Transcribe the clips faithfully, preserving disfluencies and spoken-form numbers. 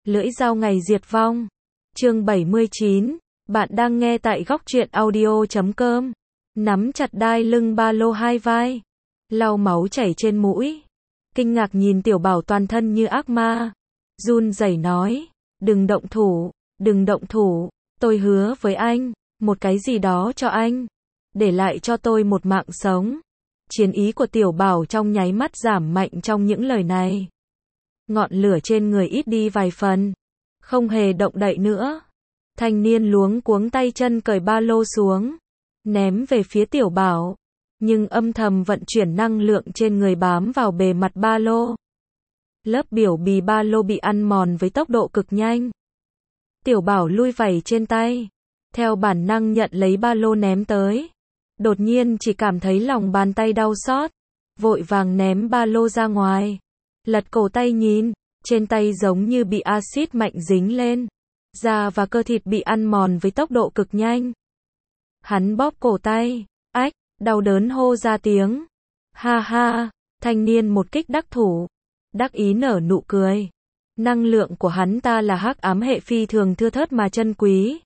Lưỡi dao ngày diệt vong. Chương bảy mươi chín. Bạn đang nghe tại góc truyện audio chấm com. Nắm chặt đai lưng ba lô hai vai. Lau máu chảy trên mũi. Kinh ngạc nhìn Tiểu Bảo toàn thân như ác ma. Run rẩy nói. Đừng động thủ, đừng động thủ. Tôi hứa với anh, một cái gì đó cho anh. Để lại cho tôi một mạng sống. Chiến ý của Tiểu Bảo trong nháy mắt giảm mạnh trong những lời này. Ngọn lửa trên người ít đi vài phần. Không hề động đậy nữa. Thanh niên luống cuống tay chân cởi ba lô xuống. Ném về phía Tiểu Bảo. Nhưng âm thầm vận chuyển năng lượng trên người bám vào bề mặt ba lô. Lớp biểu bì ba lô bị ăn mòn với tốc độ cực nhanh. Tiểu Bảo lui vẩy trên tay. Theo bản năng nhận lấy ba lô ném tới. Đột nhiên chỉ cảm thấy lòng bàn tay đau xót. Vội vàng ném ba lô ra ngoài. Lật cổ tay nhìn. Trên tay giống như bị axit mạnh dính lên. Da và cơ thịt bị ăn mòn với tốc độ cực nhanh. Hắn bóp cổ tay. Ách, đau đớn hô ra tiếng. Ha ha, thanh niên một kích đắc thủ. Đắc ý nở nụ cười. Năng lượng của hắn ta là hắc ám hệ phi thường thưa thớt mà chân quý.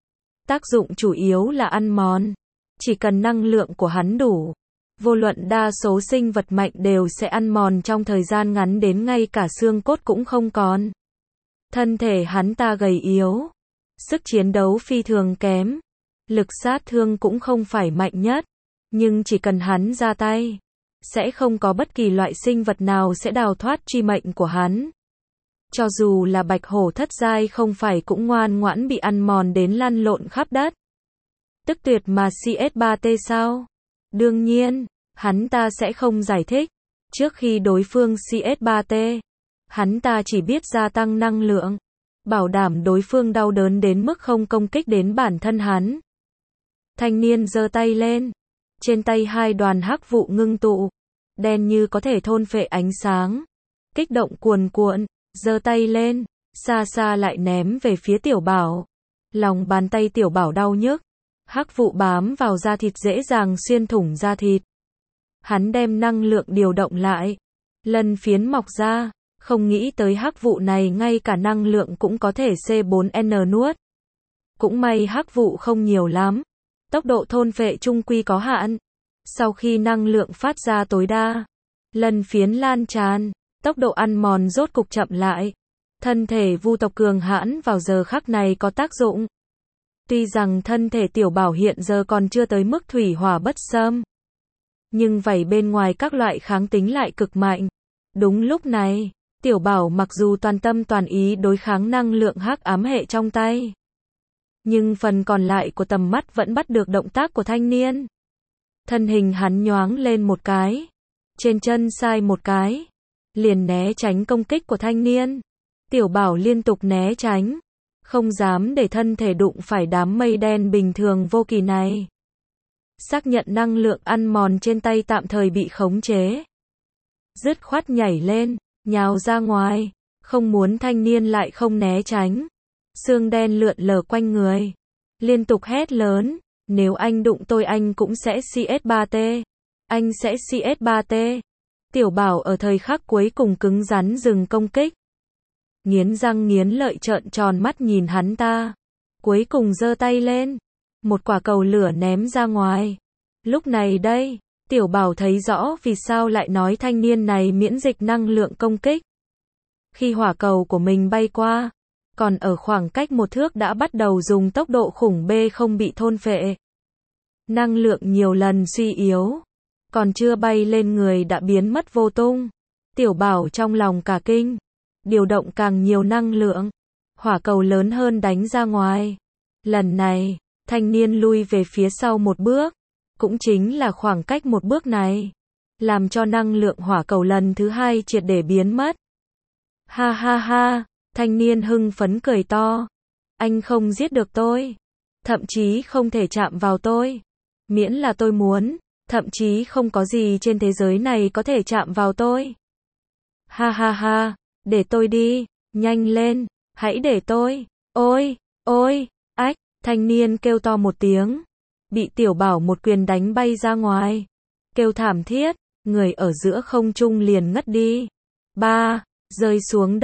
Tác dụng chủ yếu là ăn mòn. Chỉ cần năng lượng của hắn đủ, vô luận đa số sinh vật mạnh đều sẽ ăn mòn trong thời gian ngắn đến ngay cả xương cốt cũng không còn. Thân thể hắn ta gầy yếu, sức chiến đấu phi thường kém, lực sát thương cũng không phải mạnh nhất, nhưng chỉ cần hắn ra tay, sẽ không có bất kỳ loại sinh vật nào sẽ đào thoát truy mệnh của hắn. Cho dù là bạch hổ thất giai không phải cũng ngoan ngoãn bị ăn mòn đến lăn lộn khắp đất. Tức tuyệt mà xê ét ba tê sao? Đương nhiên, hắn ta sẽ không giải thích. Trước khi đối phương xê ét ba tê, hắn ta chỉ biết gia tăng năng lượng, bảo đảm đối phương đau đớn đến mức không công kích đến bản thân hắn. Thanh niên giơ tay lên. Trên tay hai đoàn hắc vụ ngưng tụ, đen như có thể thôn phệ ánh sáng. Kích động cuồn cuộn, giơ tay lên, xa xa lại ném về phía Tiểu Bảo. Lòng bàn tay Tiểu Bảo đau nhức. Hắc vụ bám vào da thịt dễ dàng xuyên thủng da thịt. Hắn đem năng lượng điều động lại. Lân phiến mọc ra. Không nghĩ tới hắc vụ này ngay cả năng lượng cũng có thể xê bốn en nuốt. Cũng may hắc vụ không nhiều lắm. Tốc độ thôn phệ chung quy có hạn. Sau khi năng lượng phát ra tối đa, lân phiến lan tràn, tốc độ ăn mòn rốt cục chậm lại. Thân thể vu tộc cường hãn vào giờ khắc này có tác dụng. Tuy rằng thân thể Tiểu Bảo hiện giờ còn chưa tới mức thủy hỏa bất xâm, nhưng vảy bên ngoài các loại kháng tính lại cực mạnh. Đúng lúc này, Tiểu Bảo mặc dù toàn tâm toàn ý đối kháng năng lượng hắc ám hệ trong tay, nhưng phần còn lại của tầm mắt vẫn bắt được động tác của thanh niên. Thân hình hắn nhoáng lên một cái, trên chân sai một cái, liền né tránh công kích của thanh niên. Tiểu Bảo liên tục né tránh, không dám để thân thể đụng phải đám mây đen bình thường vô kỳ này. Xác nhận năng lượng ăn mòn trên tay tạm thời bị khống chế. Dứt khoát nhảy lên, nhào ra ngoài, không muốn thanh niên lại không né tránh. Xương đen lượn lờ quanh người. Liên tục hét lớn, nếu anh đụng tôi anh cũng sẽ xê ét ba tê. Anh sẽ xê ét ba tê. Tiểu Bảo ở thời khắc cuối cùng cứng rắn dừng công kích. Nghiến răng nghiến lợi trợn tròn mắt nhìn hắn ta. Cuối cùng giơ tay lên. Một quả cầu lửa ném ra ngoài. Lúc này đây, Tiểu Bảo thấy rõ vì sao lại nói thanh niên này miễn dịch năng lượng công kích. Khi hỏa cầu của mình bay qua, còn ở khoảng cách một thước đã bắt đầu dùng tốc độ khủng bê không bị thôn phệ. Năng lượng nhiều lần suy yếu. Còn chưa bay lên người đã biến mất vô tung. Tiểu Bảo trong lòng cả kinh. Điều động càng nhiều năng lượng. Hỏa cầu lớn hơn đánh ra ngoài. Lần này, thanh niên lui về phía sau một bước. Cũng chính là khoảng cách một bước này. Làm cho năng lượng hỏa cầu lần thứ hai triệt để biến mất. Ha ha ha, thanh niên hưng phấn cười to. Anh không giết được tôi. Thậm chí không thể chạm vào tôi. Miễn là tôi muốn. Thậm chí không có gì trên thế giới này có thể chạm vào tôi. Ha ha ha. Để tôi đi, nhanh lên, hãy để tôi, ôi, ôi, ách, thanh niên kêu to một tiếng, bị Tiểu Bảo một quyền đánh bay ra ngoài, kêu thảm thiết, người ở giữa không trung liền ngất đi, ba, rơi xuống đất,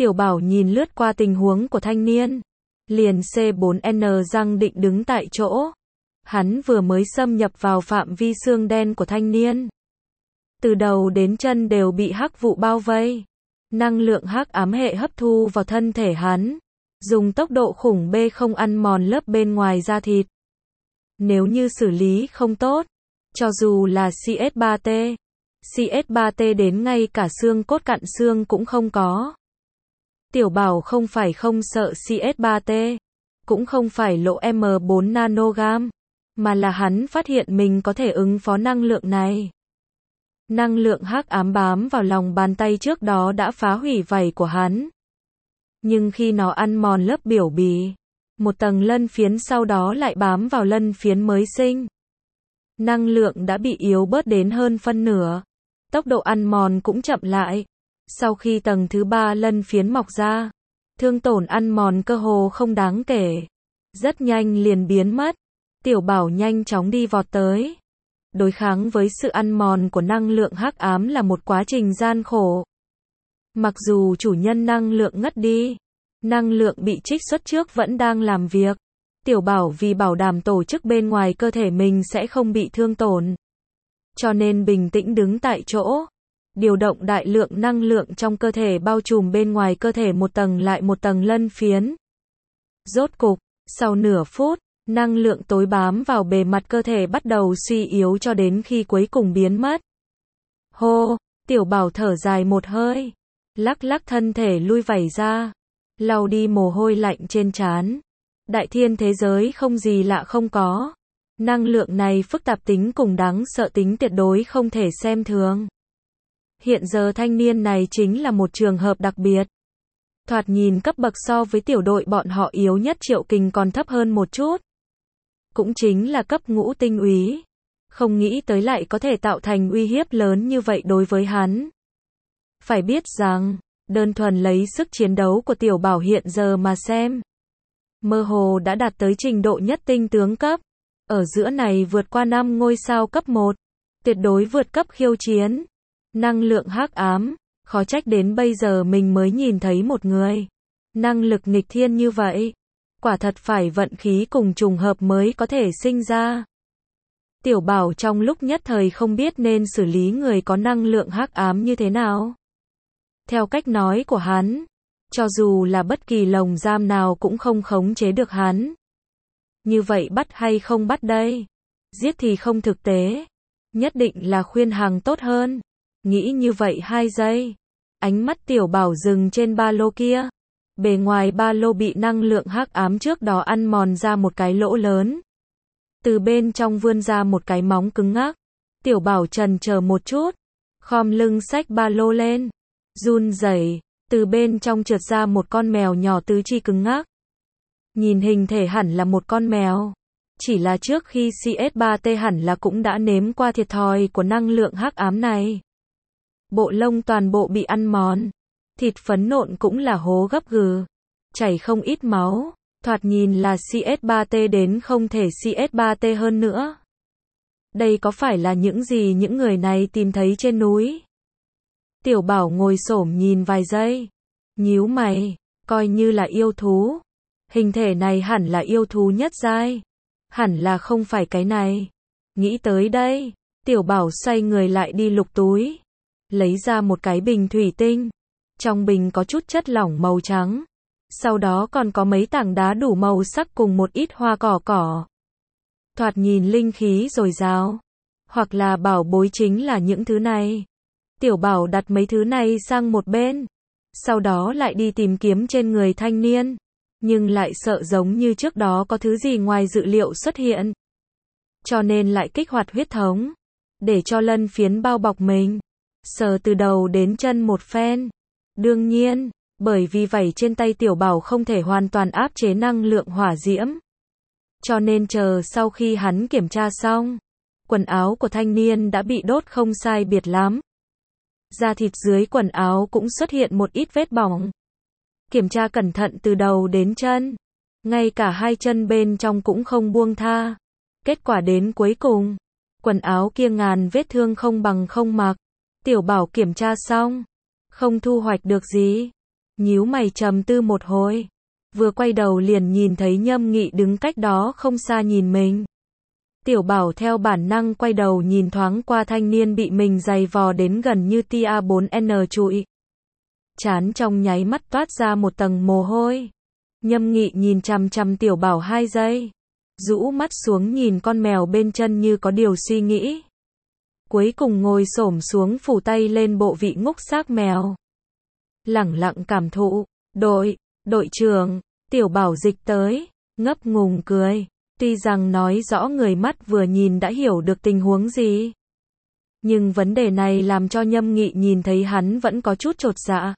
Tiểu Bảo nhìn lướt qua tình huống của thanh niên, liền C bốn N răng định đứng tại chỗ. Hắn vừa mới xâm nhập vào phạm vi xương đen của thanh niên. Từ đầu đến chân đều bị hắc vụ bao vây. Năng lượng hắc ám hệ hấp thu vào thân thể hắn, dùng tốc độ khủng bê không ăn mòn lớp bên ngoài da thịt. Nếu như xử lý không tốt, cho dù là C S ba T, C S ba T đến ngay cả xương cốt cặn xương cũng không có. Tiểu Bảo không phải không sợ C S ba T, cũng không phải lỗ M bốn nanogam, mà là hắn phát hiện mình có thể ứng phó năng lượng này. Năng lượng hắc ám bám vào lòng bàn tay trước đó đã phá hủy vảy của hắn. Nhưng khi nó ăn mòn lớp biểu bì, một tầng lân phiến sau đó lại bám vào lân phiến mới sinh. Năng lượng đã bị yếu bớt đến hơn phân nửa. Tốc độ ăn mòn cũng chậm lại. Sau khi tầng thứ ba lân phiến mọc ra, thương tổn ăn mòn cơ hồ không đáng kể. Rất nhanh liền biến mất. Tiểu Bảo nhanh chóng đi vọt tới. Đối kháng với sự ăn mòn của năng lượng hắc ám là một quá trình gian khổ. Mặc dù chủ nhân năng lượng ngất đi, năng lượng bị trích xuất trước vẫn đang làm việc. Tiểu Bảo vì bảo đảm tổ chức bên ngoài cơ thể mình sẽ không bị thương tổn, cho nên bình tĩnh đứng tại chỗ, điều động đại lượng năng lượng trong cơ thể bao trùm bên ngoài cơ thể một tầng lại một tầng lân phiến. Rốt cục, sau nửa phút, năng lượng tối bám vào bề mặt cơ thể bắt đầu suy yếu cho đến khi cuối cùng biến mất. Hô, Tiểu Bảo thở dài một hơi, lắc lắc thân thể lui vảy ra, lau đi mồ hôi lạnh trên trán. Đại thiên thế giới không gì lạ không có. Năng lượng này phức tạp tính cùng đáng sợ tính tuyệt đối không thể xem thường. Hiện giờ thanh niên này chính là một trường hợp đặc biệt. Thoạt nhìn cấp bậc so với tiểu đội bọn họ yếu nhất Triệu Kình còn thấp hơn một chút. Cũng chính là cấp ngũ tinh úy. Không nghĩ tới lại có thể tạo thành uy hiếp lớn như vậy đối với hắn. Phải biết rằng, đơn thuần lấy sức chiến đấu của Tiểu Bảo hiện giờ mà xem, mơ hồ đã đạt tới trình độ nhất tinh tướng cấp. Ở giữa này vượt qua năm ngôi sao cấp một. Tuyệt đối vượt cấp khiêu chiến. Năng lượng hắc ám. Khó trách đến bây giờ mình mới nhìn thấy một người. Năng lực nghịch thiên như vậy. Quả thật phải vận khí cùng trùng hợp mới có thể sinh ra. Tiểu Bảo trong lúc nhất thời không biết nên xử lý người có năng lượng hắc ám như thế nào. Theo cách nói của hắn, cho dù là bất kỳ lồng giam nào cũng không khống chế được hắn. Như vậy bắt hay không bắt đây? Giết thì không thực tế. Nhất định là khuyên hàng tốt hơn. Nghĩ như vậy hai giây. Ánh mắt Tiểu Bảo dừng trên ba lô kia. Bề ngoài ba lô bị năng lượng hắc ám trước đó ăn mòn ra một cái lỗ lớn. Từ bên trong vươn ra một cái móng cứng ngắc. Tiểu Bảo chần chờ một chút, khom lưng xách ba lô lên, run rẩy, từ bên trong trượt ra một con mèo nhỏ tứ chi cứng ngắc. Nhìn hình thể hẳn là một con mèo, chỉ là trước khi C S ba T hẳn là cũng đã nếm qua thiệt thòi của năng lượng hắc ám này. Bộ lông toàn bộ bị ăn mòn, thịt phấn nộn cũng là hố gấp gừ, chảy không ít máu, thoạt nhìn là C S ba T đến không thể C S ba T hơn nữa. Đây có phải là những gì những người này tìm thấy trên núi? Tiểu Bảo ngồi xổm nhìn vài giây, nhíu mày, coi như là yêu thú. Hình thể này hẳn là yêu thú nhất giai, hẳn là không phải cái này. Nghĩ tới đây, Tiểu Bảo xoay người lại đi lục túi, lấy ra một cái bình thủy tinh. Trong bình có chút chất lỏng màu trắng, sau đó còn có mấy tảng đá đủ màu sắc cùng một ít hoa cỏ cỏ. Thoạt nhìn linh khí dồi dào, hoặc là bảo bối chính là những thứ này. Tiểu Bảo đặt mấy thứ này sang một bên, sau đó lại đi tìm kiếm trên người thanh niên, nhưng lại sợ giống như trước đó có thứ gì ngoài dự liệu xuất hiện. Cho nên lại kích hoạt huyết thống, để cho lân phiến bao bọc mình, sờ từ đầu đến chân một phen. Đương nhiên, bởi vì vảy trên tay Tiểu Bảo không thể hoàn toàn áp chế năng lượng hỏa diễm, cho nên chờ sau khi hắn kiểm tra xong, quần áo của thanh niên đã bị đốt không sai biệt lắm. Da thịt dưới quần áo cũng xuất hiện một ít vết bỏng. Kiểm tra cẩn thận từ đầu đến chân, ngay cả hai chân bên trong cũng không buông tha. Kết quả đến cuối cùng, quần áo kia ngàn vết thương không bằng không mặc. Tiểu Bảo kiểm tra xong, không thu hoạch được gì. nhíu mày trầm tư một hồi. Vừa quay đầu liền nhìn thấy Nhâm Nghị đứng cách đó không xa nhìn mình. Tiểu Bảo theo bản năng quay đầu nhìn thoáng qua thanh niên bị mình giày vò đến gần như tia bốn N trụi. Trán trong nháy mắt toát ra một tầng mồ hôi. Nhâm Nghị nhìn chằm chằm Tiểu Bảo hai giây. Rũ mắt xuống nhìn con mèo bên chân như có điều suy nghĩ. Cuối cùng ngồi xổm xuống phủ tay lên bộ vị ngúc xác mèo. Lẳng lặng cảm thụ. Đội, đội trưởng, Tiểu Bảo dịch tới, ngấp ngùng cười. Tuy rằng nói rõ người mắt vừa nhìn đã hiểu được tình huống gì. Nhưng vấn đề này làm cho Nhâm Nghị nhìn thấy hắn vẫn có chút chột dạ.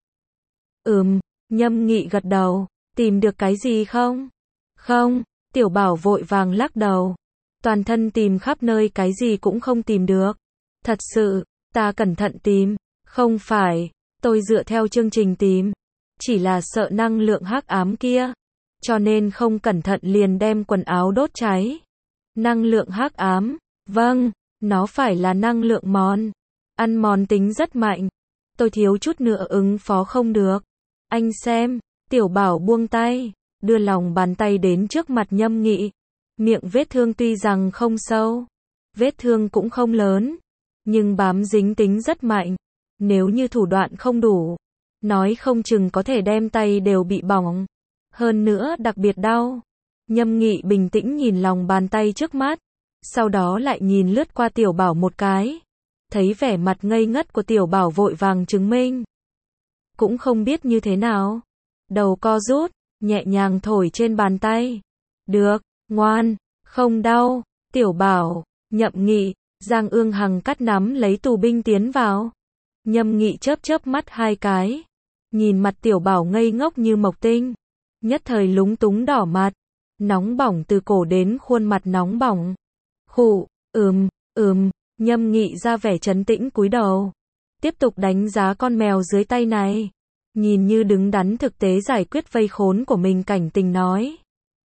Ừm, Nhâm Nghị gật đầu, tìm được cái gì không? Không, Tiểu Bảo vội vàng lắc đầu. Toàn thân tìm khắp nơi cái gì cũng không tìm được. Thật sự, ta cẩn thận tìm, không phải, tôi dựa theo chương trình tìm. Chỉ là sợ năng lượng hắc ám kia. Cho nên không cẩn thận liền đem quần áo đốt cháy. Năng lượng hắc ám, vâng, nó phải là năng lượng mòn. Ăn mòn tính rất mạnh. Tôi thiếu chút nữa ứng phó không được. Anh xem, Tiểu Bảo buông tay, đưa lòng bàn tay đến trước mặt Nhâm Nghị. Miệng vết thương tuy rằng không sâu, vết thương cũng không lớn, nhưng bám dính tính rất mạnh. Nếu như thủ đoạn không đủ, nói không chừng có thể đem tay đều bị bỏng. Hơn nữa đặc biệt đau. Nhâm Nghị bình tĩnh nhìn lòng bàn tay trước mắt, sau đó lại nhìn lướt qua Tiểu Bảo một cái. Thấy vẻ mặt ngây ngất của Tiểu Bảo vội vàng chứng minh. Cũng không biết như thế nào. Đầu co rút, nhẹ nhàng thổi trên bàn tay. Được, ngoan, không đau. Tiểu Bảo, Nhậm Nghị, Giang Ương Hằng cắt nắm lấy tù binh tiến vào. Nhâm Nghị chớp chớp mắt hai cái. Nhìn mặt Tiểu Bảo ngây ngốc như mộc tinh. Nhất thời lúng túng đỏ mặt. Nóng bỏng từ cổ đến khuôn mặt nóng bỏng. Khụ, ừm, ừm, Nhâm Nghị ra vẻ trấn tĩnh cúi đầu. Tiếp tục đánh giá con mèo dưới tay này. Nhìn như đứng đắn thực tế giải quyết vây khốn của mình, cảnh tình nói.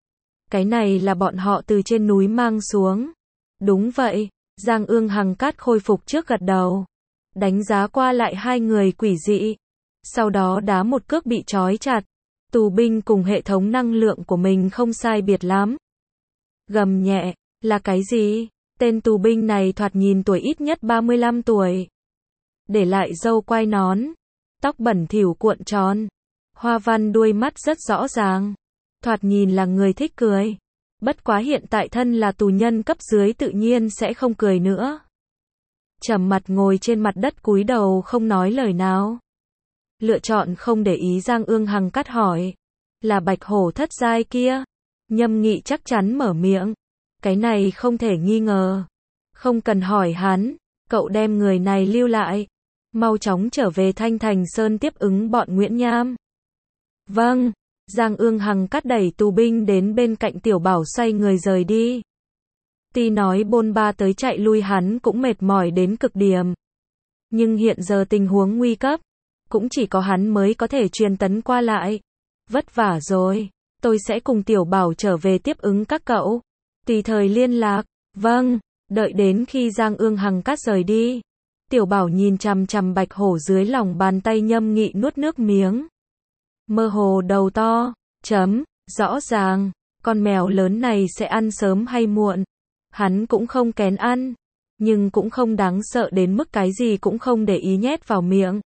Cái này là bọn họ từ trên núi mang xuống. Đúng vậy, Giang Ương Hằng cát khôi phục trước gật đầu. Đánh giá qua lại hai người quỷ dị. Sau đó đá một cước bị trói chặt. Tù binh cùng hệ thống năng lượng của mình không sai biệt lắm. Gầm nhẹ, là cái gì? Tên tù binh này thoạt nhìn tuổi ít nhất ba mươi lăm tuổi. Để lại râu quai nón. Tóc bẩn thỉu cuộn tròn. Hoa văn đuôi mắt rất rõ ràng. Thoạt nhìn là người thích cười. Bất quá hiện tại thân là tù nhân cấp dưới tự nhiên sẽ không cười nữa. Trầm mặt ngồi trên mặt đất cúi đầu không nói lời nào. Lựa chọn không để ý. Giang Ương Hằng cắt hỏi. Là bạch hổ thất giai kia. Nhâm Nghị chắc chắn mở miệng. Cái này không thể nghi ngờ. Không cần hỏi hắn. Cậu đem người này lưu lại. Mau chóng trở về Thanh Thành Sơn tiếp ứng bọn Nguyễn Nham. Vâng. Giang Ương Hằng cắt đẩy tù binh đến bên cạnh Tiểu Bảo xoay người rời đi. Tuy nói bôn ba tới chạy lui hắn cũng mệt mỏi đến cực điểm. Nhưng hiện giờ tình huống nguy cấp. Cũng chỉ có hắn mới có thể truyền tấn qua lại. Vất vả rồi. Tôi sẽ cùng Tiểu Bảo trở về tiếp ứng các cậu. Tùy thời liên lạc. Vâng. Đợi đến khi Giang Ương Hằng cắt rời đi. Tiểu Bảo nhìn chằm chằm bạch hổ dưới lòng bàn tay. Nhâm Nghị nuốt nước miếng. Mơ hồ đầu to. Chấm. Rõ ràng. Con mèo lớn này sẽ ăn sớm hay muộn. Hắn cũng không kén ăn. Nhưng cũng không đáng sợ đến mức cái gì cũng không để ý nhét vào miệng.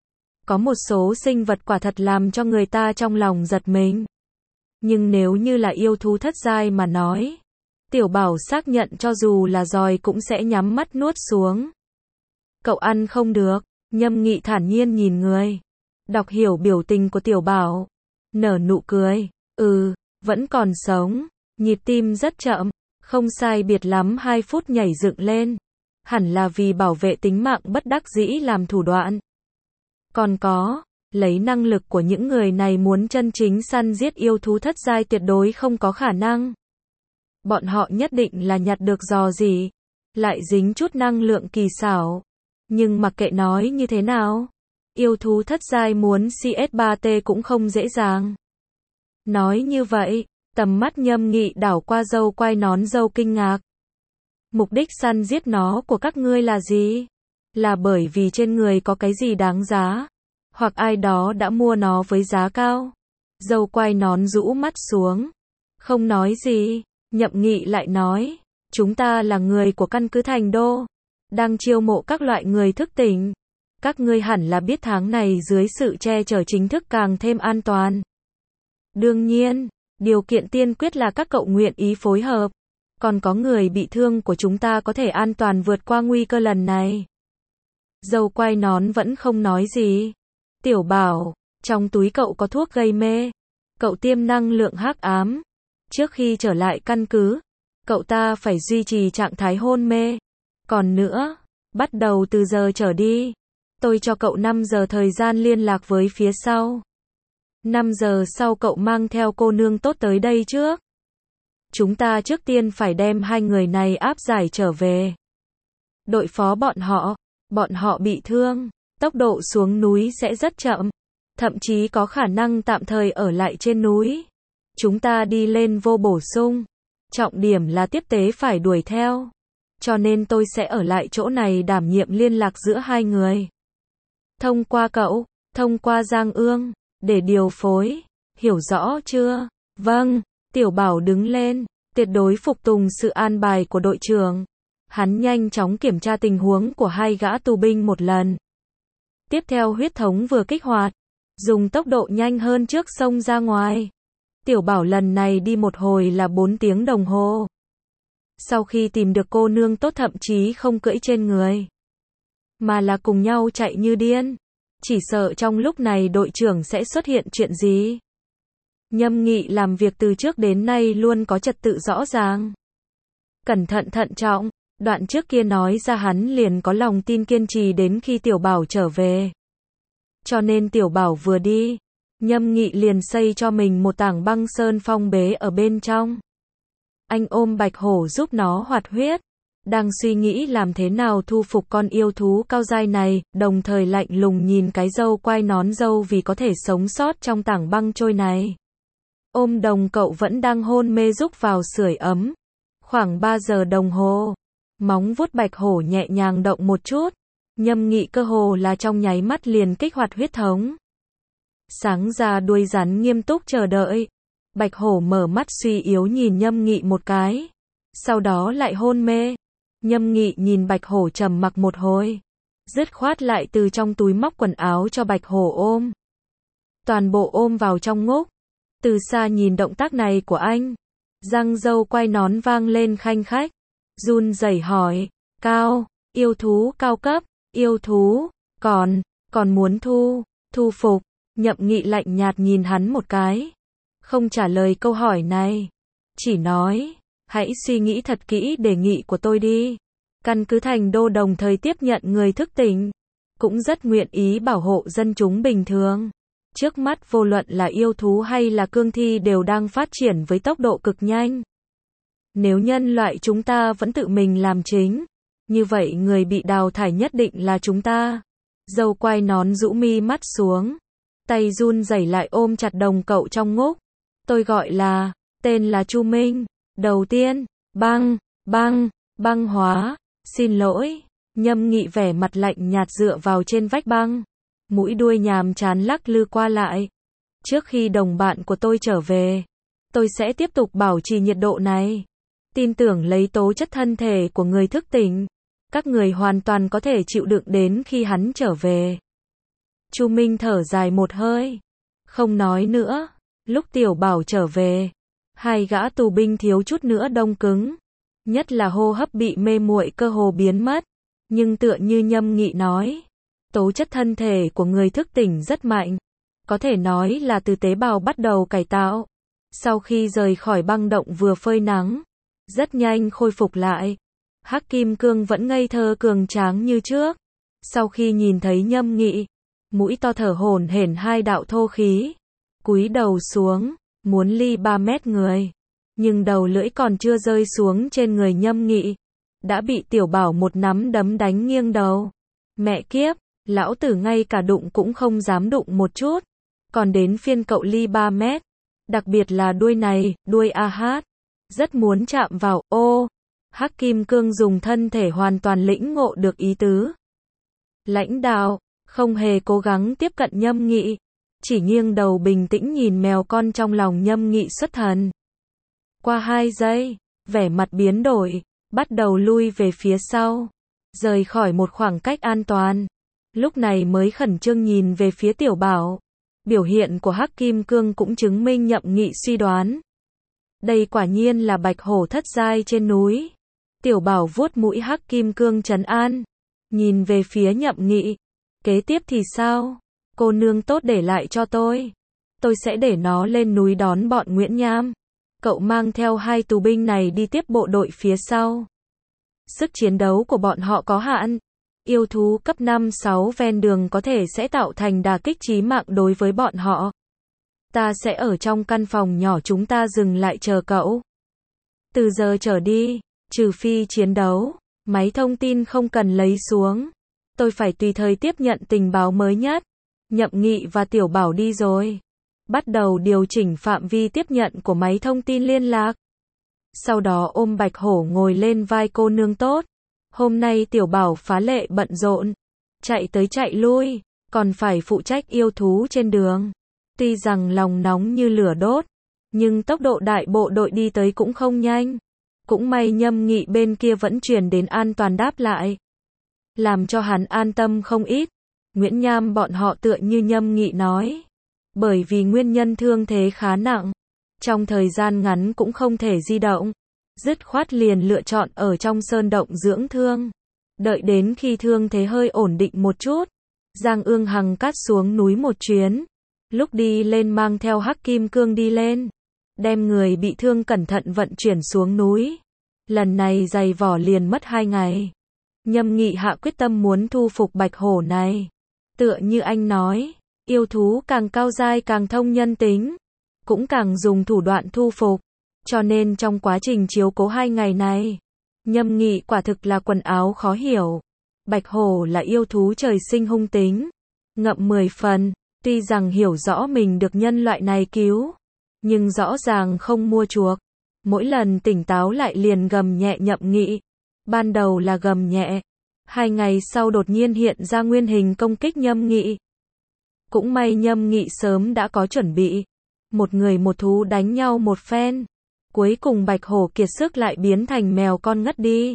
Có một số sinh vật quả thật làm cho người ta trong lòng giật mình. Nhưng nếu như là yêu thú thất giai mà nói, Tiểu Bảo xác nhận cho dù là giòi cũng sẽ nhắm mắt nuốt xuống. Cậu ăn không được. Nhâm Nghị thản nhiên nhìn người. Đọc hiểu biểu tình của Tiểu Bảo. Nở nụ cười. Ừ, vẫn còn sống. Nhịp tim rất chậm. Không sai biệt lắm hai phút nhảy dựng lên. Hẳn là vì bảo vệ tính mạng bất đắc dĩ làm thủ đoạn. Còn có, lấy năng lực của những người này muốn chân chính săn giết yêu thú thất giai tuyệt đối không có khả năng. Bọn họ nhất định là nhặt được rò gì, lại dính chút năng lượng kỳ xảo. Nhưng mặc kệ nói như thế nào, yêu thú thất giai muốn xê ét ba tê cũng không dễ dàng. Nói như vậy, tầm mắt Nhâm Nghị đảo qua râu quai nón râu kinh ngạc. Mục đích săn giết nó của các ngươi là gì? Là bởi vì trên người có cái gì đáng giá? hoặc ai đó đã mua nó với giá cao. Dâu quai nón rũ mắt xuống, không nói gì. Nhậm Nghị lại nói, chúng ta là người của căn cứ Thành Đô, đang chiêu mộ các loại người thức tỉnh. Các ngươi hẳn là biết tháng này dưới sự che chở chính thức càng thêm an toàn. Đương nhiên, điều kiện tiên quyết là các cậu nguyện ý phối hợp. Còn có người bị thương của chúng ta có thể an toàn vượt qua nguy cơ lần này. Dâu quai nón vẫn không nói gì. Tiểu Bảo, trong túi cậu có thuốc gây mê. Cậu tiêm năng lượng hắc ám. Trước khi trở lại căn cứ, cậu ta phải duy trì trạng thái hôn mê. Còn nữa, bắt đầu từ giờ trở đi, tôi cho cậu năm giờ thời gian liên lạc với phía sau. năm giờ sau cậu mang theo cô nương tốt tới đây trước. Chúng ta trước tiên phải đem hai người này áp giải trở về. Đội phó bọn họ, bọn họ bị thương, tốc độ xuống núi sẽ rất chậm, thậm chí có khả năng tạm thời ở lại trên núi. Chúng ta đi lên vô bổ sung, trọng điểm là tiếp tế phải đuổi theo. Cho nên tôi sẽ ở lại chỗ này đảm nhiệm liên lạc giữa hai người. Thông qua cậu, thông qua Giang Ương, để điều phối, hiểu rõ chưa? Vâng, Tiểu Bảo đứng lên, tuyệt đối phục tùng sự an bài của đội trưởng. Hắn nhanh chóng kiểm tra tình huống của hai gã tù binh một lần. Tiếp theo huyết thống vừa kích hoạt, dùng tốc độ nhanh hơn trước xông ra ngoài. Tiểu Bảo lần này đi một hồi là bốn tiếng đồng hồ. Sau khi tìm được cô nương tốt thậm chí không cưỡi trên người, mà là cùng nhau chạy như điên. Chỉ sợ trong lúc này đội trưởng sẽ xuất hiện chuyện gì. Nhâm Nghị làm việc từ trước đến nay luôn có trật tự rõ ràng. Cẩn thận thận trọng, đoạn trước kia nói ra hắn liền có lòng tin kiên trì đến khi Tiểu Bảo trở về. Cho nên Tiểu Bảo vừa đi, Nhâm Nghị liền xây cho mình một tảng băng sơn phong bế ở bên trong. Anh ôm bạch hổ giúp nó hoạt huyết, đang suy nghĩ làm thế nào thu phục con yêu thú cao giai này, đồng thời lạnh lùng nhìn cái dâu quai nón dâu vì có thể sống sót trong tảng băng trôi này. Ôm đồng cậu vẫn đang hôn mê rúc vào sưởi ấm. Khoảng ba giờ đồng hồ, móng vuốt bạch hổ nhẹ nhàng động một chút, Nhâm Nghị cơ hồ là trong nháy mắt liền kích hoạt huyết thống. Sáng ra đuôi rắn nghiêm túc chờ đợi. Bạch hổ mở mắt suy yếu nhìn Nhâm Nghị một cái, sau đó lại hôn mê. Nhâm Nghị nhìn bạch hổ trầm mặc một hồi, dứt khoát lại từ trong túi móc quần áo cho bạch hổ ôm. Toàn bộ ôm vào trong ngúc. Từ xa nhìn động tác này của anh, răng dâu quai nón vang lên khanh khách, run rẩy hỏi, cao, yêu thú cao cấp, yêu thú, còn, còn muốn thu, thu phục. Nhậm Nghị lạnh nhạt nhìn hắn một cái, không trả lời câu hỏi này, chỉ nói, hãy suy nghĩ thật kỹ đề nghị của tôi đi. Căn cứ Thành Đô đồng thời tiếp nhận người thức tỉnh, cũng rất nguyện ý bảo hộ dân chúng bình thường. Trước mắt vô luận là yêu thú hay là cương thi đều đang phát triển với tốc độ cực nhanh. Nếu nhân loại chúng ta vẫn tự mình làm chính, như vậy người bị đào thải nhất định là chúng ta. Dâu quai nón rũ mi mắt xuống, tay run rẩy lại ôm chặt đồng cậu trong ngúc. Tôi gọi là, tên là Chu Minh. Đầu tiên, băng, băng, băng hóa, xin lỗi. Nhâm Nghị vẻ mặt lạnh nhạt dựa vào trên vách băng, mũi đuôi nhàm chán lắc lư qua lại. Trước khi đồng bạn của tôi trở về, tôi sẽ tiếp tục bảo trì nhiệt độ này. Tin tưởng lấy tố chất thân thể của người thức tỉnh, các người hoàn toàn có thể chịu đựng đến khi hắn trở về. Chu Minh thở dài một hơi, không nói nữa. Lúc Tiểu Bảo trở về, hai gã tù binh thiếu chút nữa đông cứng, nhất là hô hấp bị mê muội cơ hồ biến mất. Nhưng tựa như Nhâm Nghị nói, tố chất thân thể của người thức tỉnh rất mạnh, có thể nói là từ tế bào bắt đầu cải tạo. Sau khi rời khỏi băng động vừa phơi nắng, rất nhanh khôi phục lại. Hắc Kim Cương vẫn ngây thơ cường tráng như trước. Sau khi nhìn thấy Nhâm Nghị, mũi to thở hổn hển hai đạo thô khí, cúi đầu xuống, muốn ly ba mét người, nhưng đầu lưỡi còn chưa rơi xuống trên người Nhâm Nghị, đã bị Tiểu Bảo một nắm đấm đánh nghiêng đầu. Mẹ kiếp, lão tử ngay cả đụng cũng không dám đụng một chút, còn đến phiên cậu ly ba mét, đặc biệt là đuôi này, đuôi a hát, rất muốn chạm vào. Ô, Hắc Kim Cương dùng thân thể hoàn toàn lĩnh ngộ được ý tứ. Lãnh đạo, không hề cố gắng tiếp cận Nhâm Nghị, chỉ nghiêng đầu bình tĩnh nhìn mèo con trong lòng Nhâm Nghị xuất thần. Qua hai giây, vẻ mặt biến đổi, bắt đầu lui về phía sau, rời khỏi một khoảng cách an toàn. Lúc này mới khẩn trương nhìn về phía Tiểu Bảo. Biểu hiện của Hắc Kim Cương cũng chứng minh Nhậm Nghị suy đoán. Đây quả nhiên là bạch hổ thất giai trên núi. Tiểu Bảo vuốt mũi Hắc Kim Cương trấn an, nhìn về phía Nhậm Nghị. Kế tiếp thì sao? Cô nương tốt để lại cho tôi. Tôi sẽ để nó lên núi đón bọn Nguyễn Nham. Cậu mang theo hai tù binh này đi tiếp bộ đội phía sau. Sức chiến đấu của bọn họ có hạn. Yêu thú cấp năm sáu ven đường có thể sẽ tạo thành đả kích chí mạng đối với bọn họ. Ta sẽ ở trong căn phòng nhỏ chúng ta dừng lại chờ cậu. Từ giờ trở đi, trừ phi chiến đấu, máy thông tin không cần lấy xuống. Tôi phải tùy thời tiếp nhận tình báo mới nhất. Nhậm Nghị và Tiểu Bảo đi rồi. Bắt đầu điều chỉnh phạm vi tiếp nhận của máy thông tin liên lạc. Sau đó ôm Bạch Hổ ngồi lên vai cô nương tốt. Hôm nay Tiểu Bảo phá lệ bận rộn, chạy tới chạy lui, còn phải phụ trách yêu thú trên đường. Tuy rằng lòng nóng như lửa đốt, nhưng tốc độ đại bộ đội đi tới cũng không nhanh. Cũng may Nhâm Nghị bên kia vẫn truyền đến an toàn đáp lại, làm cho hắn an tâm không ít. Nguyễn Nham bọn họ tựa như Nhâm Nghị nói, bởi vì nguyên nhân thương thế khá nặng, trong thời gian ngắn cũng không thể di động, dứt khoát liền lựa chọn ở trong sơn động dưỡng thương. Đợi đến khi thương thế hơi ổn định một chút, Giang Ương Hằng cắt xuống núi một chuyến. Lúc đi lên mang theo Hắc Kim Cương đi lên, đem người bị thương cẩn thận vận chuyển xuống núi. Lần này giày vỏ liền mất hai ngày. Nhâm Nghị hạ quyết tâm muốn thu phục bạch hổ này. Tựa như anh nói, yêu thú càng cao giai càng thông nhân tính, cũng càng dùng thủ đoạn thu phục. Cho nên trong quá trình chiếu cố hai ngày này, Nhâm Nghị quả thực là quần áo khó hiểu. Bạch hổ là yêu thú trời sinh hung tính, ngậm mười phần, tuy rằng hiểu rõ mình được nhân loại này cứu, nhưng rõ ràng không mua chuộc. Mỗi lần tỉnh táo lại liền gầm nhẹ Nhậm Nghị. Ban đầu là gầm nhẹ, hai ngày sau đột nhiên hiện ra nguyên hình công kích Nhâm Nghị. Cũng may Nhâm Nghị sớm đã có chuẩn bị, một người một thú đánh nhau một phen. Cuối cùng bạch hổ kiệt sức lại biến thành mèo con ngất đi.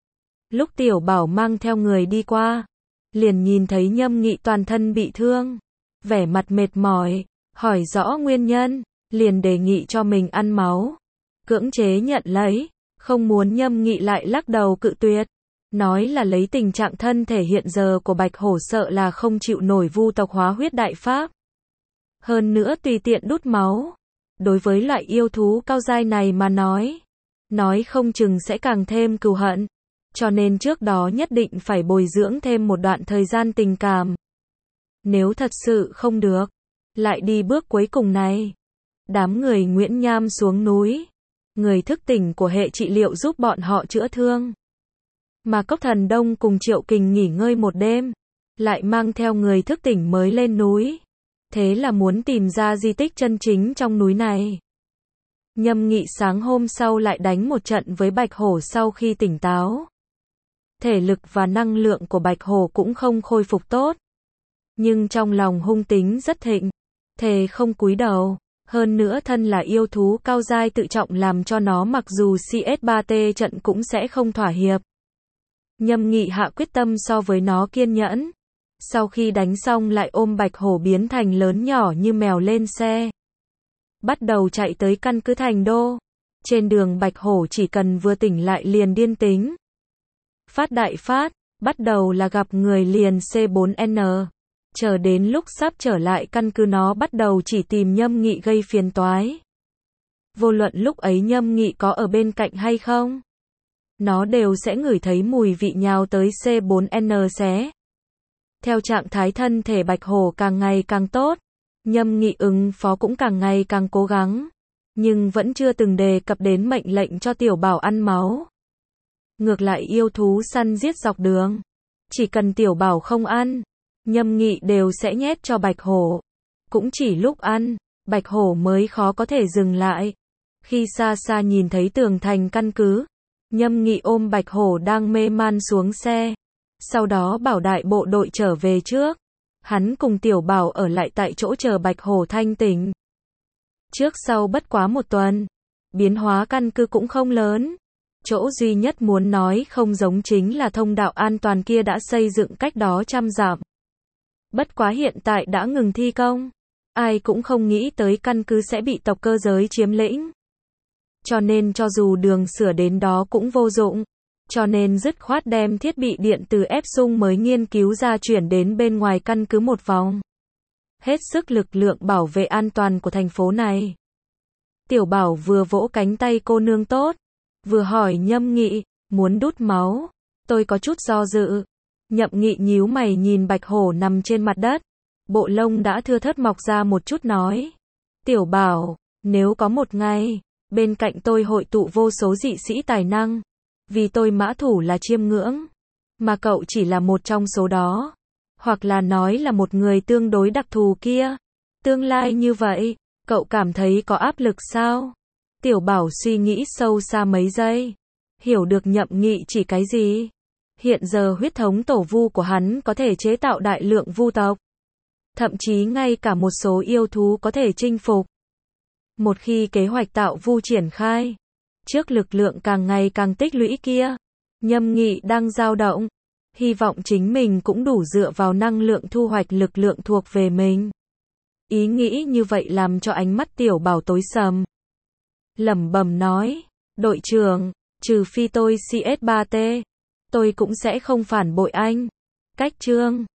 Lúc Tiểu Bảo mang theo người đi qua, liền nhìn thấy Nhâm Nghị toàn thân bị thương, vẻ mặt mệt mỏi, hỏi rõ nguyên nhân, liền đề nghị cho mình ăn máu. Cưỡng chế nhận lấy, không muốn Nhâm Nghị lại lắc đầu cự tuyệt, nói là lấy tình trạng thân thể hiện giờ của bạch hổ sợ là không chịu nổi vu tộc hóa huyết đại pháp. Hơn nữa tùy tiện đút máu, đối với loại yêu thú cao giai này mà nói, nói không chừng sẽ càng thêm cừu hận, cho nên trước đó nhất định phải bồi dưỡng thêm một đoạn thời gian tình cảm. Nếu thật sự không được, lại đi bước cuối cùng này. Đám người Nguyễn Nham xuống núi, người thức tỉnh của hệ trị liệu giúp bọn họ chữa thương. Mà Cốc Thần Đông cùng Triệu Kình nghỉ ngơi một đêm, lại mang theo người thức tỉnh mới lên núi. Thế là muốn tìm ra di tích chân chính trong núi này. Nhâm Nghị sáng hôm sau lại đánh một trận với bạch hổ sau khi tỉnh táo. Thể lực và năng lượng của bạch hổ cũng không khôi phục tốt, nhưng trong lòng hung tính rất thịnh, thề không cúi đầu. Hơn nữa thân là yêu thú cao giai tự trọng làm cho nó mặc dù xê ét ba tê trận cũng sẽ không thỏa hiệp. Nhâm Nghị hạ quyết tâm so với nó kiên nhẫn. Sau khi đánh xong lại ôm bạch hổ biến thành lớn nhỏ như mèo lên xe. Bắt đầu chạy tới căn cứ thành đô. Trên đường bạch hổ chỉ cần vừa tỉnh lại liền điên tính. Phát đại phát, bắt đầu là gặp người liền xê bốn en. Chờ đến lúc sắp trở lại căn cứ nó bắt đầu chỉ tìm Nhâm Nghị gây phiền toái. Vô luận lúc ấy Nhâm Nghị có ở bên cạnh hay không, nó đều sẽ ngửi thấy mùi vị nhào tới xê bốn en xé. Theo trạng thái thân thể bạch hổ càng ngày càng tốt, Nhâm Nghị ứng phó cũng càng ngày càng cố gắng, nhưng vẫn chưa từng đề cập đến mệnh lệnh cho Tiểu Bảo ăn máu. Ngược lại yêu thú săn giết dọc đường, chỉ cần Tiểu Bảo không ăn, Nhâm Nghị đều sẽ nhét cho bạch hổ. Cũng chỉ lúc ăn, bạch hổ mới khó có thể dừng lại. Khi xa xa nhìn thấy tường thành căn cứ, Nhâm Nghị ôm bạch hổ đang mê man xuống xe. Sau đó bảo đại bộ đội trở về trước. hắn cùng Tiểu Bảo ở lại tại chỗ chờ Bạch Hổ thanh tỉnh. Trước sau bất quá một tuần, biến hóa căn cứ cũng không lớn. Chỗ duy nhất muốn nói không giống chính là thông đạo an toàn kia đã xây dựng cách đó trăm dặm. Bất quá hiện tại đã ngừng thi công. Ai cũng không nghĩ tới căn cứ sẽ bị tộc cơ giới chiếm lĩnh. Cho nên cho dù đường sửa đến đó cũng vô dụng. Cho nên dứt khoát đem thiết bị điện từ ép sung mới nghiên cứu ra chuyển đến bên ngoài căn cứ một vòng. Hết sức lực lượng bảo vệ an toàn của thành phố này. Tiểu Bảo vừa vỗ cánh tay cô nương tốt, vừa hỏi Nhâm Nghị, muốn đút máu. Tôi có chút do dự. Nhậm Nghị nhíu mày nhìn Bạch Hổ nằm trên mặt đất. Bộ lông đã thưa thớt mọc ra một chút nói. Tiểu Bảo, nếu có một ngày, bên cạnh tôi hội tụ vô số dị sĩ tài năng. Vì tôi mã thủ là chiêm ngưỡng. Mà cậu chỉ là một trong số đó. Hoặc là nói là một người tương đối đặc thù kia. Tương lai như vậy, cậu cảm thấy có áp lực sao? Tiểu Bảo suy nghĩ sâu xa mấy giây. Hiểu được Nhậm Nghị chỉ cái gì? Hiện giờ huyết thống tổ vu của hắn có thể chế tạo đại lượng vu tộc. Thậm chí ngay cả một số yêu thú có thể chinh phục. Một khi kế hoạch tạo vu triển khai, trước lực lượng càng ngày càng tích lũy kia, Nhâm Nghị đang dao động, hy vọng chính mình cũng đủ dựa vào năng lượng thu hoạch lực lượng thuộc về mình. Ý nghĩ như vậy làm cho ánh mắt Tiểu Bảo tối sầm. Lẩm bẩm nói, đội trưởng, trừ phi tôi xê ét ba tê, tôi cũng sẽ không phản bội anh. Cách chương